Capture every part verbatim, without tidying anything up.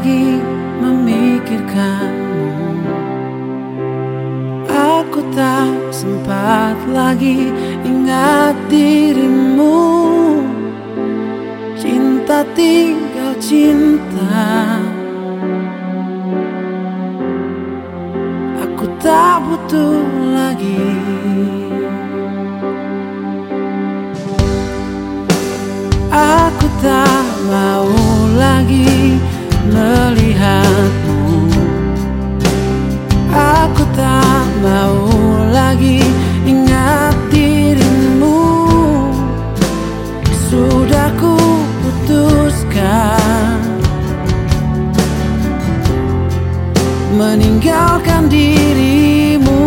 lagi memikirkanmu. Aku tak sempat lagi ingat dirimu. Cinta tinggal cinta. Aku tak butuh lagi. Aku tak mau lagi melihatmu. Aku tak mau lagi ingat dirimu. Sudah ku putuskan meninggalkan dirimu.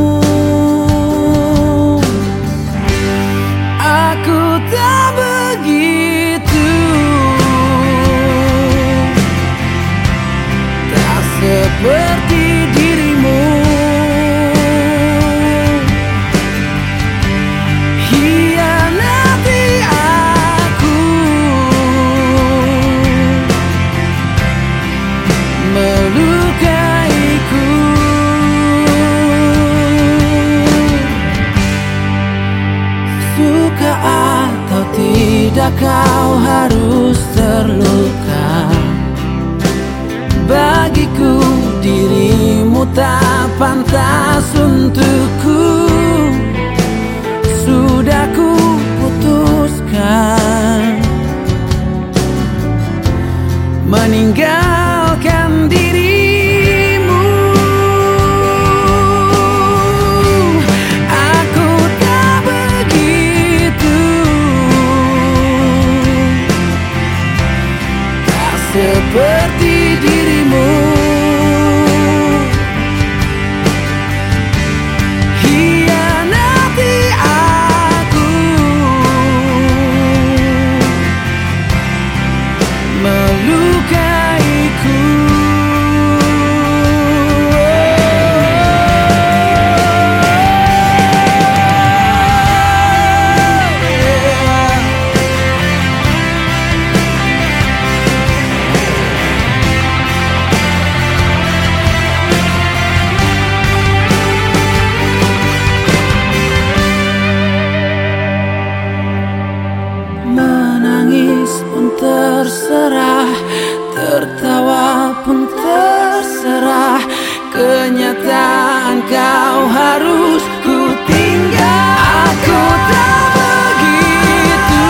Aku tak begitu, tak seperti dirimu. Hianati aku, melukaiku. Suka atau tidak kau harus terluka. Bagiku dirimu tak pantas untukku. Sudah ku putuskan meninggalkan dirimu. Aku tak begitu, tak seperti dirimu. Hianati aku, melukaiku. Menangis pun terserah, tertawa pun terserah. Kenyataan kau harus ku tinggal. Aku tak begitu,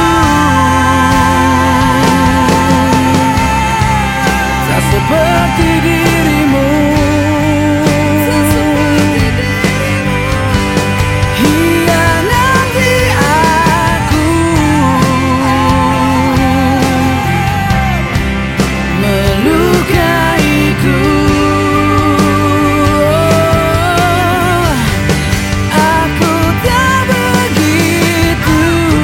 tak seperti dirimu. Hianati aku, melukaiku. Aku tak begitu,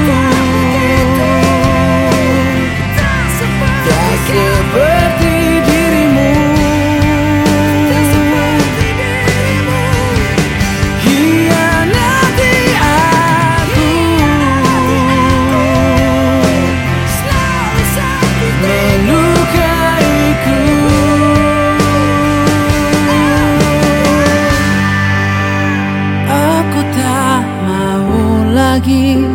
tak seperti dirimu. Hianati aku, melukaiku. Aku tak mau lagi